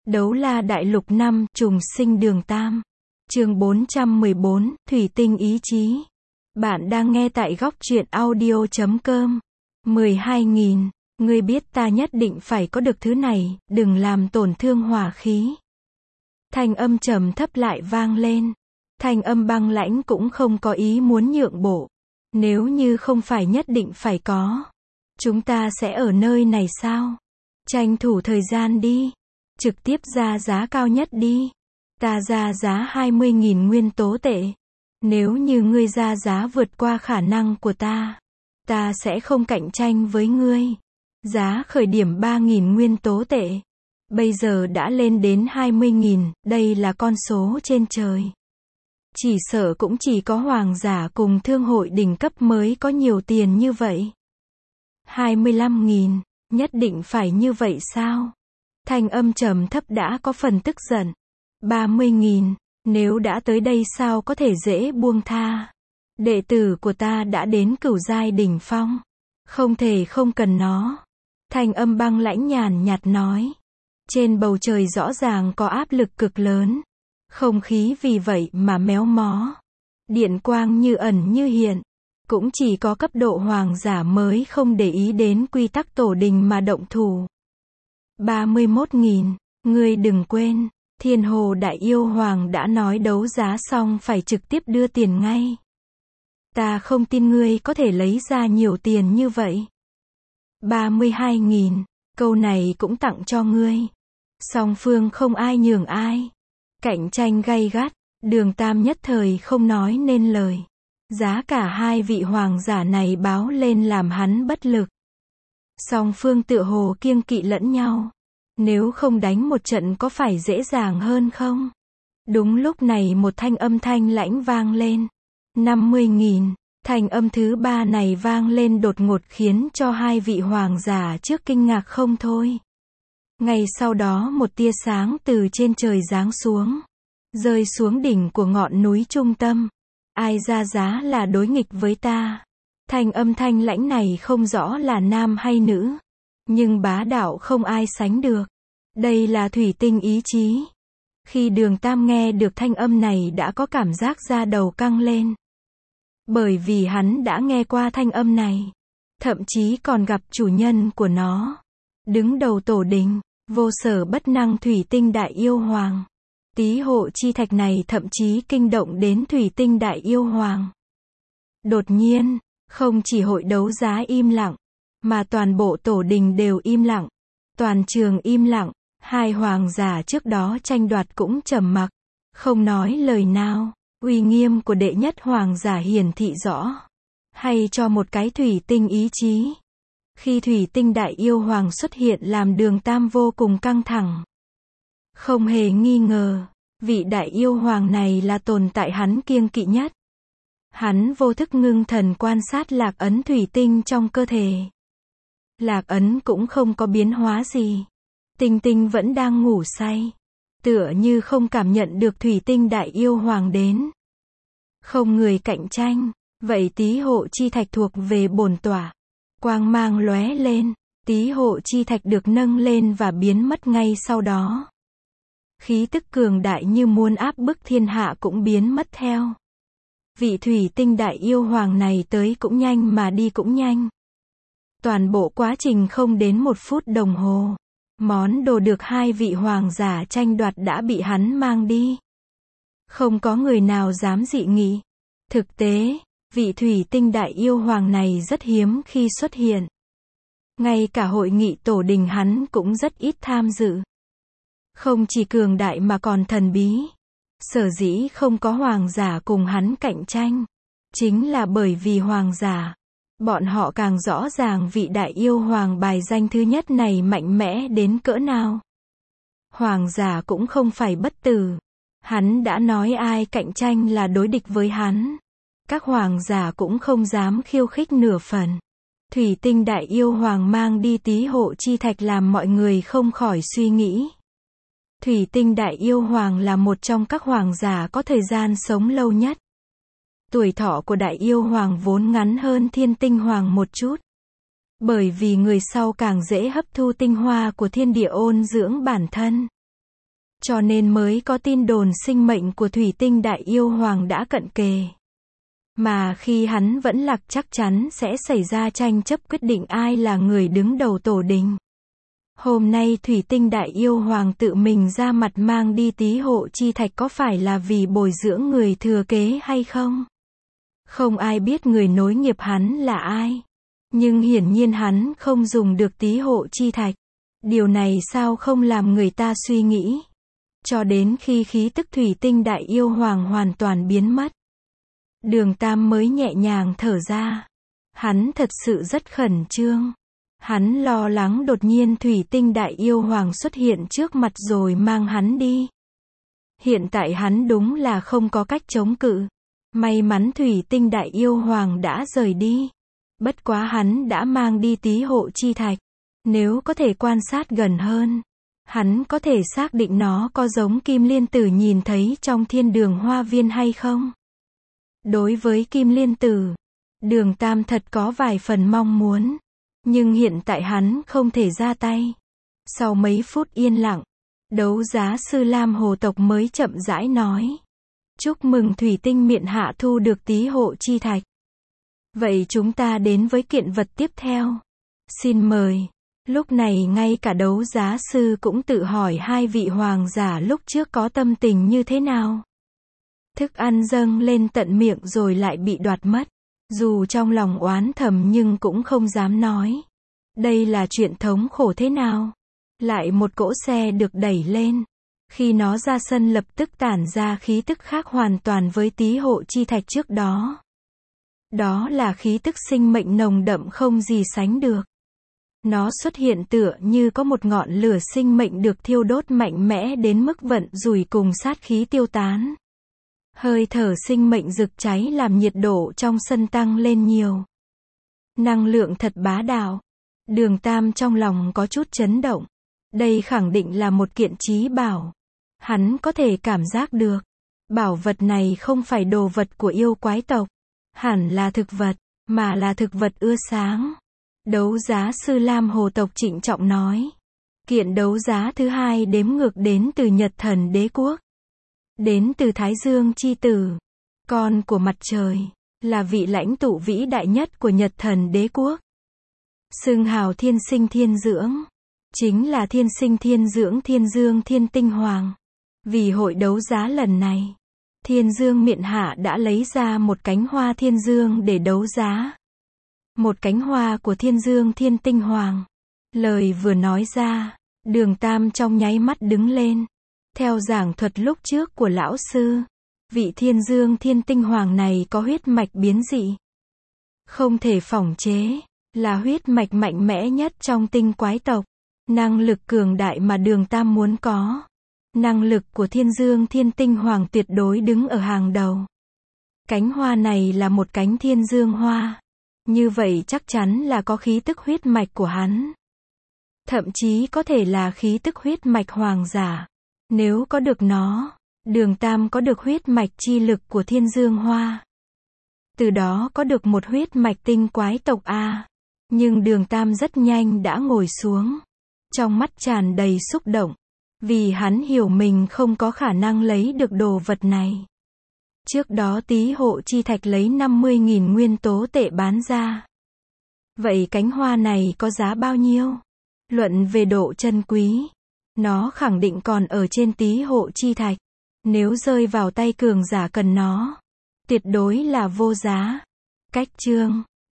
Đấu la đại lục 5, trùng sinh đường Tam. Chương 414, Thủy tinh ý chí. Bạn đang nghe tại góc truyện audio.com. 12.000, ngươi biết ta nhất định phải có được thứ này, đừng làm tổn thương hỏa khí. Thanh âm trầm thấp lại vang lên. Thanh âm băng lãnh cũng không có ý muốn nhượng bộ. Nếu như không phải nhất định phải có, chúng ta sẽ ở nơi này sao? Tranh thủ thời gian đi. Trực tiếp ra giá cao nhất đi. Ta ra giá 20.000 nguyên tố tệ. Nếu như ngươi ra giá vượt qua khả năng của ta sẽ không cạnh tranh với ngươi. Giá khởi điểm 3.000 nguyên tố tệ. Bây giờ đã lên đến 20.000, đây là con số trên trời. Chỉ sợ cũng chỉ có hoàng giả cùng thương hội đỉnh cấp mới có nhiều tiền như vậy. 25.000, nhất định phải như vậy sao? Thanh âm trầm thấp đã có phần tức giận. 30.000, nếu đã tới đây sao có thể dễ buông tha? Đệ tử của ta đã đến cửu giai đỉnh phong. Không thể không cần nó. Thanh âm băng lãnh nhàn nhạt nói. Trên bầu trời rõ ràng có áp lực cực lớn. Không khí vì vậy mà méo mó. Điện quang như ẩn như hiện. Cũng chỉ có cấp độ hoàng giả mới không để ý đến quy tắc tổ đình mà động thủ. 31.000, ngươi đừng quên, Thiên Hồ Đại Yêu Hoàng đã nói đấu giá xong phải trực tiếp đưa tiền ngay. Ta không tin ngươi có thể lấy ra nhiều tiền như vậy. 32.000, câu này cũng tặng cho ngươi. Song phương không ai nhường ai. Cạnh tranh gay gắt, Đường Tam nhất thời không nói nên lời. Giá cả hai vị hoàng giả này báo lên làm hắn bất lực. Song phương tựa hồ kiêng kỵ lẫn nhau. Nếu không đánh một trận có phải dễ dàng hơn không? Đúng lúc này một thanh âm thanh lãnh vang lên. 50.000, thanh âm thứ ba này vang lên đột ngột khiến cho hai vị hoàng giả trước kinh ngạc không thôi. Ngay sau đó một tia sáng từ trên trời giáng xuống. Rơi xuống đỉnh của ngọn núi trung tâm. Ai ra giá là đối nghịch với ta? Thanh âm thanh lãnh này không rõ là nam hay nữ. Nhưng bá đạo không ai sánh được. Đây là thủy tinh ý chí. Khi Đường Tam nghe được thanh âm này đã có cảm giác da đầu căng lên. Bởi vì hắn đã nghe qua thanh âm này. Thậm chí còn gặp chủ nhân của nó. Đứng đầu tổ đình, vô sở bất năng thủy tinh đại yêu hoàng. Tí hộ chi thạch này thậm chí kinh động đến thủy tinh đại yêu hoàng. Đột nhiên, không chỉ hội đấu giá im lặng, mà toàn bộ tổ đình đều im lặng. Toàn trường im lặng, hai hoàng giả trước đó tranh đoạt cũng trầm mặc, không nói lời nào. Uy nghiêm của đệ nhất hoàng giả hiển thị rõ. Hay cho một cái thủy tinh ý chí. Khi thủy tinh đại yêu hoàng xuất hiện làm Đường Tam vô cùng căng thẳng. Không hề nghi ngờ, vị đại yêu hoàng này là tồn tại hắn kiêng kỵ nhất. Hắn vô thức ngưng thần quan sát lạc ấn thủy tinh trong cơ thể. Lạc ấn cũng không có biến hóa gì. Tinh tinh vẫn đang ngủ say. Tựa như không cảm nhận được thủy tinh đại yêu hoàng đến. Không người cạnh tranh. Vậy tí hộ chi thạch thuộc về bổn tỏa. Quang mang lóe lên. Tí hộ chi thạch được nâng lên và biến mất ngay sau đó. Khí tức cường đại như muốn áp bức thiên hạ cũng biến mất theo. Vị thủy tinh đại yêu hoàng này tới cũng nhanh mà đi cũng nhanh. Toàn bộ quá trình không đến 1 phút đồng hồ. Món đồ được hai vị hoàng giả tranh đoạt đã bị hắn mang đi. Không có người nào dám dị nghị. Thực tế, vị thủy tinh đại yêu hoàng này rất hiếm khi xuất hiện. Ngay cả hội nghị tổ đình hắn cũng rất ít tham dự. Không chỉ cường đại mà còn thần bí. Sở dĩ không có hoàng giả cùng hắn cạnh tranh. Chính là bởi vì hoàng giả. Bọn họ càng rõ ràng vị đại yêu hoàng bài danh thứ nhất này mạnh mẽ đến cỡ nào. Hoàng giả cũng không phải bất tử. Hắn đã nói ai cạnh tranh là đối địch với hắn. Các hoàng giả cũng không dám khiêu khích nửa phần. Thủy tinh đại yêu hoàng mang đi tí hộ chi thạch làm mọi người không khỏi suy nghĩ. Thủy tinh đại yêu hoàng là một trong các hoàng giả có thời gian sống lâu nhất. Tuổi thọ của đại yêu hoàng vốn ngắn hơn thiên tinh hoàng một chút. Bởi vì người sau càng dễ hấp thu tinh hoa của thiên địa ôn dưỡng bản thân. Cho nên mới có tin đồn sinh mệnh của thủy tinh đại yêu hoàng đã cận kề. Mà khi hắn vẫn lạc chắc chắn sẽ xảy ra tranh chấp quyết định ai là người đứng đầu tổ đình. Hôm nay thủy tinh đại yêu hoàng tự mình ra mặt mang đi tí hộ chi thạch có phải là vì bồi dưỡng người thừa kế hay không? Không ai biết người nối nghiệp hắn là ai. Nhưng hiển nhiên hắn không dùng được tí hộ chi thạch. Điều này sao không làm người ta suy nghĩ? Cho đến khi khí tức thủy tinh đại yêu hoàng hoàn toàn biến mất, Đường Tam mới nhẹ nhàng thở ra. Hắn thật sự rất khẩn trương. Hắn lo lắng đột nhiên thủy tinh đại yêu hoàng xuất hiện trước mặt rồi mang hắn đi. Hiện tại hắn đúng là không có cách chống cự. May mắn thủy tinh đại yêu hoàng đã rời đi. Bất quá hắn đã mang đi tí hộ chi thạch. Nếu có thể quan sát gần hơn, hắn có thể xác định nó có giống Kim Liên Tử nhìn thấy trong Thiên Đường Hoa Viên hay không. Đối với Kim Liên Tử, Đường Tam thật có vài phần mong muốn. Nhưng hiện tại hắn không thể ra tay. Sau mấy phút yên lặng, đấu giá sư Lam Hồ tộc mới chậm rãi nói. Chúc mừng thủy tinh miện hạ thu được tí hộ chi thạch. Vậy chúng ta đến với kiện vật tiếp theo. Xin mời. Lúc này ngay cả đấu giá sư cũng tự hỏi hai vị hoàng giả lúc trước có tâm tình như thế nào. Thức ăn dâng lên tận miệng rồi lại bị đoạt mất. Dù trong lòng oán thầm nhưng cũng không dám nói. Đây là chuyện thống khổ thế nào? Lại một cỗ xe được đẩy lên. Khi nó ra sân lập tức tản ra khí tức khác hoàn toàn với tí hộ chi thạch trước đó. Đó là khí tức sinh mệnh nồng đậm không gì sánh được. Nó xuất hiện tựa như có một ngọn lửa sinh mệnh được thiêu đốt mạnh mẽ đến mức vận rủi cùng sát khí tiêu tán. Hơi thở sinh mệnh rực cháy làm nhiệt độ trong sân tăng lên nhiều. Năng lượng thật bá đạo. Đường Tam trong lòng có chút chấn động. Đây khẳng định là một kiện chí bảo. Hắn có thể cảm giác được. Bảo vật này không phải đồ vật của yêu quái tộc. Hẳn là thực vật, mà là thực vật ưa sáng. Đấu giá sư Lam Hồ tộc trịnh trọng nói. Kiện đấu giá thứ hai đếm ngược đến từ Nhật Thần Đế Quốc. Đến từ Thái Dương Chi Tử. Con của mặt trời. Là vị lãnh tụ vĩ đại nhất của Nhật Thần Đế Quốc. Xưng hào thiên sinh thiên dưỡng. Chính là thiên sinh thiên dưỡng Thiên Dương Thiên Tinh Hoàng. Vì hội đấu giá lần này, Thiên Dương miện hạ đã lấy ra một cánh hoa Thiên Dương để đấu giá. Một cánh hoa của Thiên Dương Thiên Tinh Hoàng. Lời vừa nói ra, Đường Tam trong nháy mắt đứng lên. Theo giảng thuật lúc trước của lão sư, vị Thiên Dương Thiên Tinh Hoàng này có huyết mạch biến dị. Không thể phỏng chế, là huyết mạch mạnh mẽ nhất trong tinh quái tộc. Năng lực cường đại mà Đường Tam muốn có. Năng lực của Thiên Dương Thiên Tinh Hoàng tuyệt đối đứng ở hàng đầu. Cánh hoa này là một cánh thiên dương hoa. Như vậy chắc chắn là có khí tức huyết mạch của hắn. Thậm chí có thể là khí tức huyết mạch hoàng giả. Nếu có được nó, Đường Tam có được huyết mạch chi lực của thiên dương hoa. Từ đó có được một huyết mạch tinh quái tộc A. Nhưng Đường Tam rất nhanh đã ngồi xuống. Trong mắt tràn đầy xúc động. Vì hắn hiểu mình không có khả năng lấy được đồ vật này. Trước đó tí hộ chi thạch lấy 50.000 nguyên tố tệ bán ra. Vậy cánh hoa này có giá bao nhiêu? Luận về độ chân quý. Nó khẳng định còn ở trên tí hộ chi thạch. Nếu rơi vào tay cường giả cần nó, tuyệt đối là vô giá. Cách chương